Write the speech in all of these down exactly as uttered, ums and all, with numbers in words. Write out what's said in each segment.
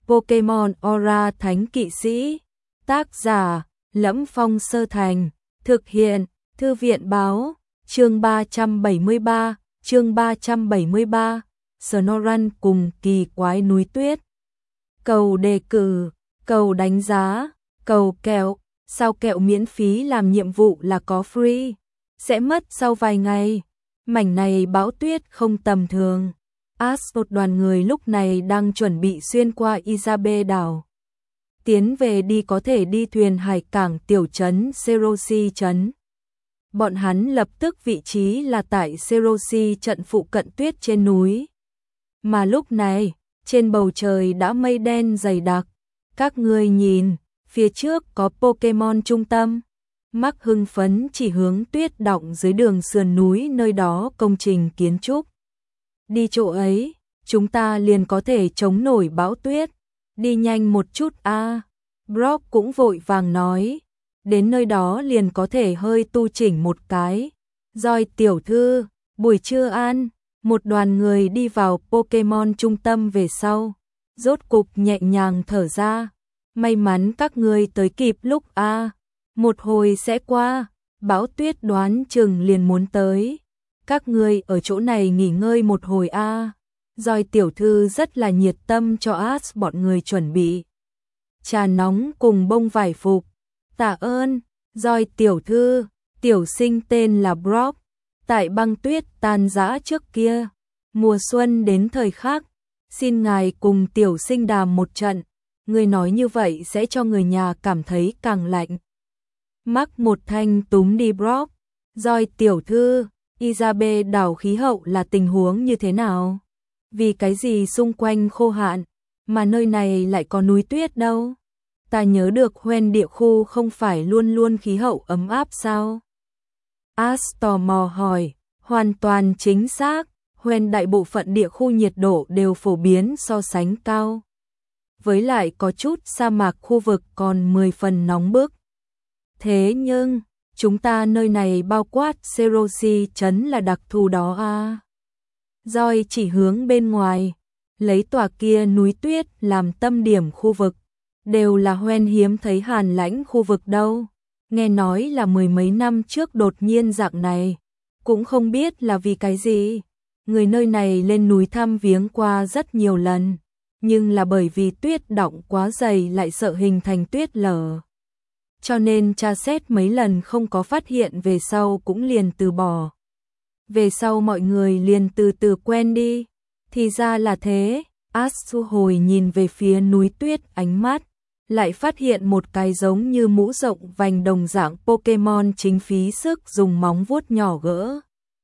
Pokemon Aura Thánh Kỵ Sĩ. Tác giả: Lẫm Phong Sơ Thành. Thực hiện: Thư viện báo. Chương ba trăm bảy mươi ba, chương ba trăm bảy mươi ba, Snorunt cùng kỳ quái núi tuyết. Cầu đề cử, cầu đánh giá, cầu kẹo, sao kẹo miễn phí làm nhiệm vụ là có free, sẽ mất sau vài ngày. Mảnh này bão tuyết không tầm thường. Ash một đoàn người lúc này đang chuẩn bị xuyên qua Izabe đảo. Tiến về đi có thể đi thuyền hải cảng tiểu trấn Serosi trấn. Bọn hắn lập tức vị trí là tại Serosi trận phụ cận tuyết trên núi. Mà lúc này, trên bầu trời đã mây đen dày đặc. Các ngươi nhìn, phía trước có Pokemon trung tâm. Mắc hưng phấn chỉ hướng tuyết đọng dưới đường sườn núi nơi đó công trình kiến trúc. Đi chỗ ấy, chúng ta liền có thể chống nổi bão tuyết. Đi nhanh một chút a. À. Brock cũng vội vàng nói. Đến nơi đó liền có thể hơi tu chỉnh một cái. Rồi tiểu thư, buổi trưa ăn. Một đoàn người đi vào Pokemon trung tâm về sau. Rốt cục nhẹ nhàng thở ra. May mắn các ngươi tới kịp lúc a. À. Một hồi sẽ qua, bão tuyết đoán chừng liền muốn tới. Các ngươi ở chỗ này nghỉ ngơi một hồi a. À. Rồi tiểu thư rất là nhiệt tâm cho Ash bọn người chuẩn bị trà nóng cùng bông vải phục. Tạ ơn. Rồi tiểu thư, tiểu sinh tên là Brock. Tại băng tuyết tan rã trước kia, mùa xuân đến thời khắc, xin ngài cùng tiểu sinh đàm một trận. Người nói như vậy sẽ cho người nhà cảm thấy càng lạnh. Mắc một thanh túm đi Brock. Rồi tiểu thư, Izabe đảo khí hậu là tình huống như thế nào? Vì cái gì xung quanh khô hạn, mà nơi này lại có núi tuyết đâu? Ta nhớ được Hoenn địa khu không phải luôn luôn khí hậu ấm áp sao? Ash tò mò hỏi. Hoàn toàn chính xác, Hoenn đại bộ phận địa khu nhiệt độ đều phổ biến so sánh cao. Với lại có chút sa mạc khu vực còn mười phần nóng bức. Thế nhưng, chúng ta nơi này bao quát Serosi trấn là đặc thù đó à? Rồi chỉ hướng bên ngoài, lấy tòa kia núi tuyết làm tâm điểm khu vực. Đều là Hoenn hiếm thấy hàn lãnh khu vực đâu. Nghe nói là mười mấy năm trước đột nhiên dạng này. Cũng không biết là vì cái gì. Người nơi này lên núi thăm viếng qua rất nhiều lần. Nhưng là bởi vì tuyết đọng quá dày lại sợ hình thành tuyết lở. Cho nên tra xét mấy lần không có phát hiện, về sau cũng liền từ bỏ. Về sau mọi người liền từ từ quen đi. Thì ra là thế. Ash thu hồi nhìn về phía núi tuyết, ánh mắt lại phát hiện một cái giống như mũ rộng vành đồng dạng Pokemon chính phí sức dùng móng vuốt nhỏ gỡ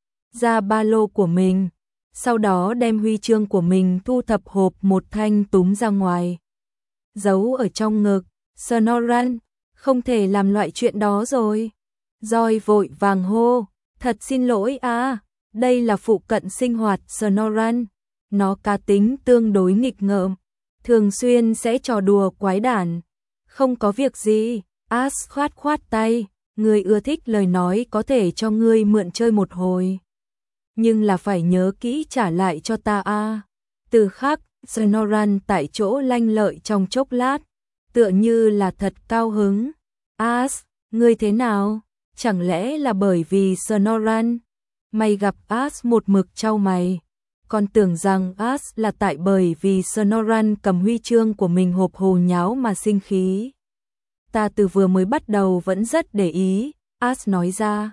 ra ba lô của mình. Sau đó đem huy chương của mình thu thập hộp một thanh túm ra ngoài, giấu ở trong ngực. Snorunt, không thể làm loại chuyện đó rồi. Rồi vội vàng hô. Thật xin lỗi à, đây là phụ cận sinh hoạt Snorunt. Nó cá tính tương đối nghịch ngợm, thường xuyên sẽ trò đùa quái đản. Không có việc gì. Ash khoát khoát tay. Ngươi ưa thích lời nói có thể cho ngươi mượn chơi một hồi. Nhưng là phải nhớ kỹ trả lại cho ta a. À. Từ khắc, Snorunt tại chỗ lanh lợi trong chốc lát, tựa như là thật cao hứng. Ash, ngươi thế nào? Chẳng lẽ là bởi vì Snorunt? Mày gặp Ash một mực trao mày. Còn tưởng rằng Ash là tại bởi vì Snorunt cầm huy chương của mình hộp hồ nháo mà sinh khí. Ta từ vừa mới bắt đầu vẫn rất để ý, Ash nói ra.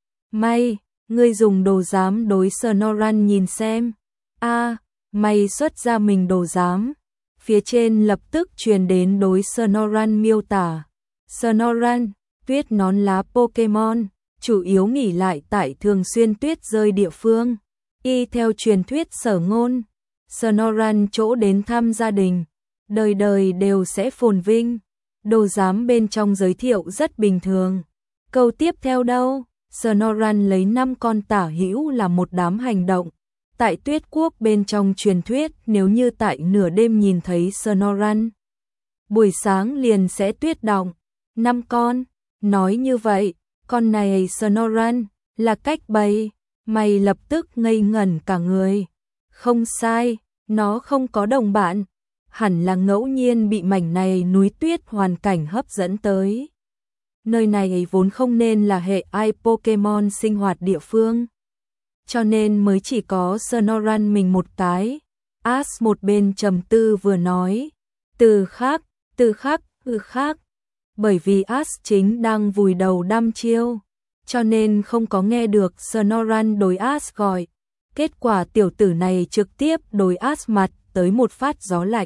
May, ngươi dùng đồ giám đối Snorunt nhìn xem. A, à, mày xuất ra mình đồ giám. Phía trên lập tức truyền đến đối Snorunt miêu tả. Snorunt, tuyết nón lá Pokemon, chủ yếu nghỉ lại tại thường xuyên tuyết rơi địa phương. Y theo truyền thuyết sở ngôn, Snorunt chỗ đến thăm gia đình, đời đời đều sẽ phồn vinh. Đồ giám bên trong giới thiệu rất bình thường. Câu tiếp theo đâu? Snorunt lấy năm con tả hữu là một đám hành động. Tại tuyết quốc bên trong truyền thuyết, nếu như tại nửa đêm nhìn thấy Snorunt, buổi sáng liền sẽ tuyết đọng. Năm con. Nói như vậy, con này Snorunt là cách bày. Mày lập tức ngây ngẩn cả người. Không sai, nó không có đồng bạn. hẳn là ngẫu nhiên bị mảnh này núi tuyết hoàn cảnh hấp dẫn tới. Nơi này vốn không nên là hệ ai Pokemon sinh hoạt địa phương, cho nên mới chỉ có Snorunt mình một cái. Ash một bên trầm tư vừa nói, từ khác, từ khác, từ khác. Bởi vì Ash chính đang vùi đầu đăm chiêu, cho nên không có nghe được Snorunt đối Ash gọi. Kết quả tiểu tử này trực tiếp đối Ash mặt tới một phát gió lạnh.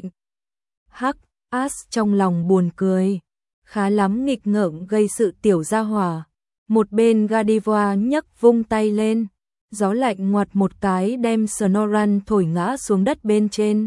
Hắc, Ash trong lòng buồn cười, khá lắm nghịch ngợm gây sự tiểu gia hỏa. Một bên Gardevoir nhấc vung tay lên, gió lạnh ngoặt một cái đem Snorunt thổi ngã xuống đất bên trên.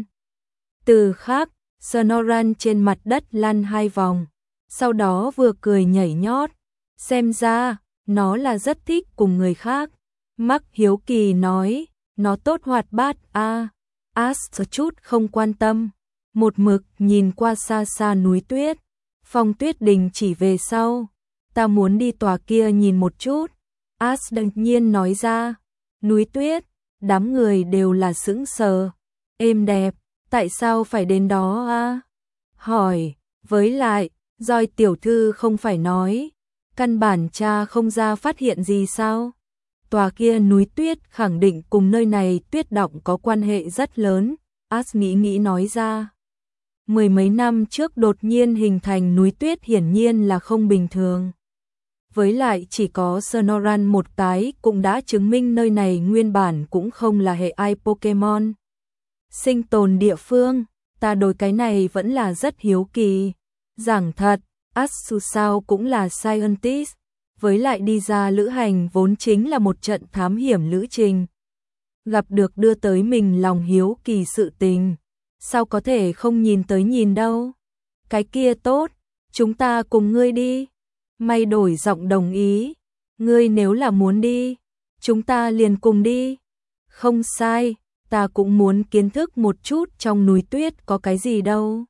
Từ khác, Snorunt trên mặt đất lăn hai vòng, sau đó vừa cười nhảy nhót, xem ra nó là rất thích cùng người khác. Mắc hiếu kỳ nói, nó tốt hoạt bát a. Ash chút không quan tâm, một mực nhìn qua xa xa núi tuyết. Phong Tuyết Đình chỉ về sau, ta muốn đi tòa kia nhìn một chút. Ash đột nhiên nói ra, núi tuyết, đám người đều là sững sờ. Êm đẹp, tại sao phải đến đó a? Hỏi, với lại, Doi tiểu thư không phải nói, căn bản cha không ra phát hiện gì sao? Tòa kia núi tuyết khẳng định cùng nơi này tuyết động có quan hệ rất lớn. Ash nghĩ nghĩ nói ra. Mười mấy năm trước đột nhiên hình thành núi tuyết hiển nhiên là không bình thường. Với lại chỉ có Snorunt một cái cũng đã chứng minh nơi này nguyên bản cũng không là hệ ai Pokemon sinh tồn địa phương. Ta đối cái này vẫn là rất hiếu kỳ. Giảng thật, Ash dù sao cũng là scientist, với lại đi ra lữ hành vốn chính là một trận thám hiểm lữ trình. Gặp được đưa tới mình lòng hiếu kỳ sự tình, sao có thể không nhìn tới nhìn đâu. Cái kia tốt, chúng ta cùng ngươi đi. May đổi giọng đồng ý, ngươi nếu là muốn đi, chúng ta liền cùng đi. Không sai, ta cũng muốn kiến thức một chút trong núi tuyết có cái gì đâu.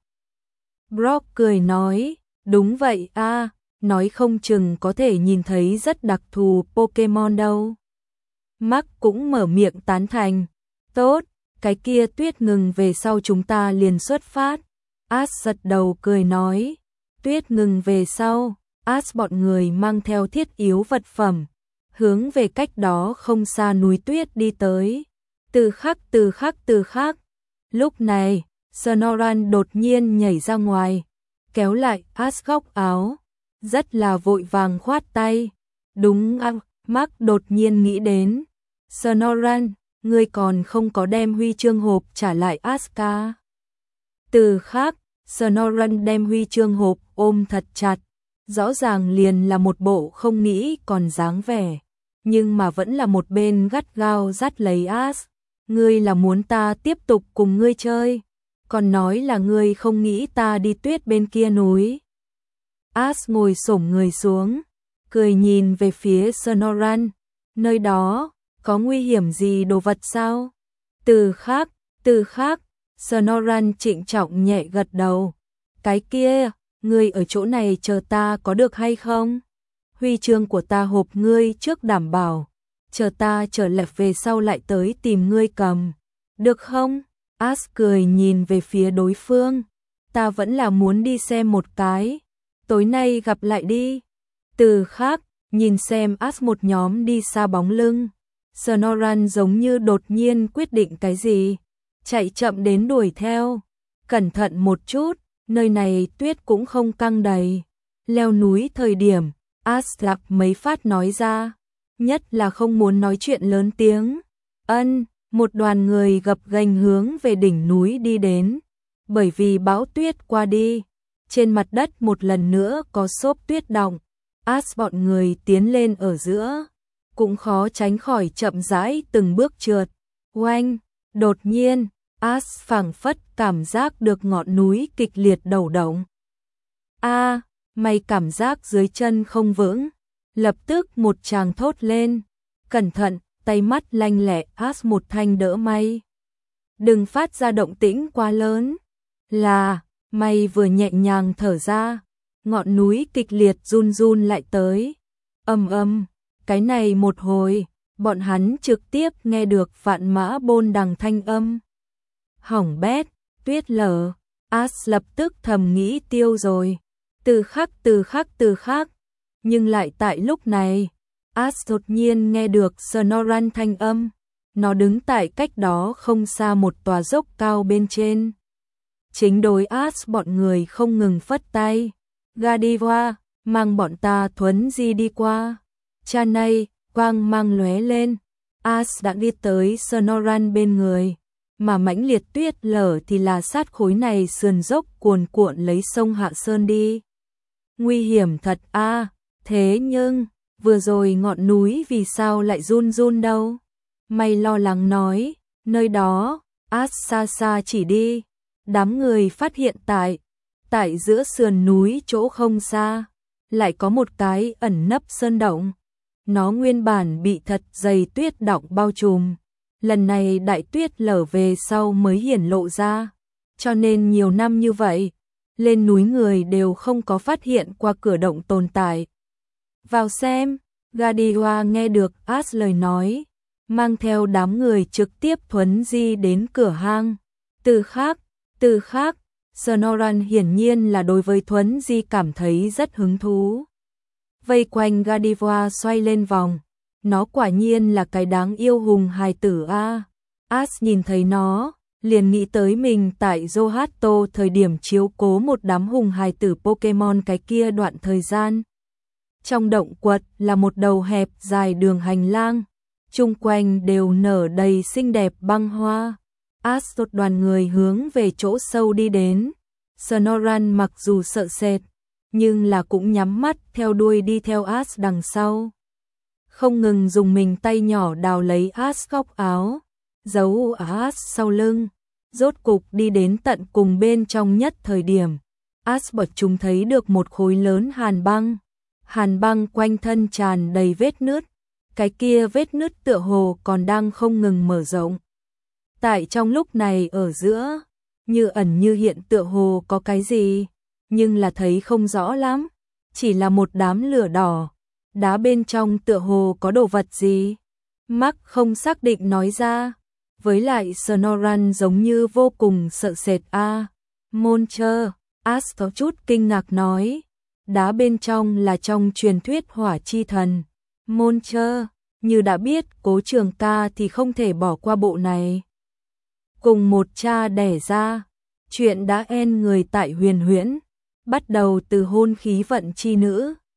Brock cười nói, đúng vậy a, nói không chừng có thể nhìn thấy rất đặc thù Pokemon đâu. Mark cũng mở miệng tán thành, tốt, cái kia tuyết ngừng về sau chúng ta liền xuất phát. Ash giật đầu cười nói, tuyết ngừng về sau, Ash bọn người mang theo thiết yếu vật phẩm, hướng về cách đó không xa núi tuyết đi tới. Từ khắc từ khắc từ khắc. Lúc này, Snorunt đột nhiên nhảy ra ngoài, kéo lại Ash góc áo, rất là vội vàng khoát tay. Đúng à, Mark đột nhiên nghĩ đến, Snorunt, ngươi còn không có đem huy chương hộp trả lại Aska. Từ khác, Snorunt đem huy chương hộp ôm thật chặt, rõ ràng liền là một bộ không nghĩ còn dáng vẻ, nhưng mà vẫn là một bên gắt gao dắt lấy Ash. Ngươi là muốn ta tiếp tục cùng ngươi chơi, còn nói là ngươi không nghĩ ta đi tuyết bên kia núi. Ash ngồi xổm người xuống, cười nhìn về phía Snorunt, nơi đó có nguy hiểm gì đồ vật sao? Từ khác, từ khác, Snorunt trịnh trọng nhẹ gật đầu. Cái kia, ngươi ở chỗ này chờ ta có được hay không? Huy chương của ta hộp ngươi trước đảm bảo, chờ ta trở lại về sau lại tới tìm ngươi cầm. Được không? Ash cười nhìn về phía đối phương. Ta vẫn là muốn đi xem một cái. Tối nay gặp lại đi. Từ khác, nhìn xem Ash một nhóm đi xa bóng lưng. Snorunt giống như đột nhiên quyết định cái gì, chạy chậm đến đuổi theo. Cẩn thận một chút, nơi này tuyết cũng không căng đầy. Leo núi thời điểm, Ash lạc mấy phát nói ra, nhất là không muốn nói chuyện lớn tiếng. Ân, một đoàn người gập ghềnh hướng về đỉnh núi đi đến. Bởi vì bão tuyết qua đi, trên mặt đất một lần nữa có xốp tuyết đọng. Ash bọn người tiến lên ở giữa, cũng khó tránh khỏi chậm rãi từng bước trượt. Oanh, đột nhiên, Ash phảng phất cảm giác được ngọn núi kịch liệt đầu động. A, may cảm giác dưới chân không vững, lập tức một tràng thốt lên, cẩn thận, tay mắt lanh lẹ Ash một thanh đỡ may. Đừng phát ra động tĩnh quá lớn. Là, may vừa nhẹ nhàng thở ra, ngọn núi kịch liệt run run lại tới. Ầm ầm, cái này một hồi, bọn hắn trực tiếp nghe được vạn mã bôn đằng thanh âm. Hỏng bét, tuyết lở, As lập tức thầm nghĩ tiêu rồi. Từ khắc từ khắc từ khắc. Nhưng lại tại lúc này, As đột nhiên nghe được Snoran thanh âm. Nó đứng tại cách đó không xa một tòa dốc cao bên trên. Chính đối As bọn người không ngừng phất tay. Gadiva, mang bọn ta thuấn di đi qua. Cha này, quang mang lóe lên. As đã đi tới Snoran bên người. Mà mãnh liệt tuyết lở thì là sát khối này sườn dốc cuồn cuộn lấy sông Hạ Sơn đi. Nguy hiểm thật a. À, thế nhưng, vừa rồi ngọn núi vì sao lại run run đâu? Mày lo lắng nói, nơi đó, As xa xa chỉ đi. Đám người phát hiện tại, tại giữa sườn núi chỗ không xa, lại có một cái ẩn nấp sơn động. Nó nguyên bản bị thật dày tuyết đọng bao trùm. Lần này đại tuyết lở về sau mới hiển lộ ra. Cho nên nhiều năm như vậy, lên núi người đều không có phát hiện qua cửa động tồn tại. Vào xem, Gadiwa nghe được As lời nói, mang theo đám người trực tiếp thuấn di đến cửa hang. Từ khác, từ khác, Snoran hiển nhiên là đối với thuấn di cảm thấy rất hứng thú. Vây quanh Gadiva xoay lên vòng. Nó quả nhiên là cái đáng yêu hùng hài tử a. As nhìn thấy nó, liền nghĩ tới mình tại Johto thời điểm chiếu cố một đám hùng hài tử Pokemon cái kia đoạn thời gian. Trong động quật là một đầu hẹp dài đường hành lang, chung quanh đều nở đầy xinh đẹp băng hoa. As một đoàn người hướng về chỗ sâu đi đến. Snoran mặc dù sợ sệt, nhưng là cũng nhắm mắt theo đuôi đi theo As đằng sau. Không ngừng dùng mình tay nhỏ đào lấy As góc áo, giấu As sau lưng. Rốt cục đi đến tận cùng bên trong nhất thời điểm. As bật chúng thấy được một khối lớn hàn băng. Hàn băng quanh thân tràn đầy vết nứt. Cái kia vết nứt tựa hồ còn đang không ngừng mở rộng. Tại trong lúc này ở giữa, như ẩn như hiện tựa hồ có cái gì, nhưng là thấy không rõ lắm. Chỉ là một đám lửa đỏ. Đá bên trong tựa hồ có đồ vật gì? Mark không xác định nói ra. Với lại Snoran giống như vô cùng sợ sệt a. À, Monster, As có chút kinh ngạc nói. Đá bên trong là trong truyền thuyết hỏa chi thần. Monster, như đã biết Cố Trường Ca thì không thể bỏ qua bộ này. Cùng một cha đẻ ra, chuyện đã en người tại huyền huyễn. Bắt đầu từ hôn khí vận chi nữ.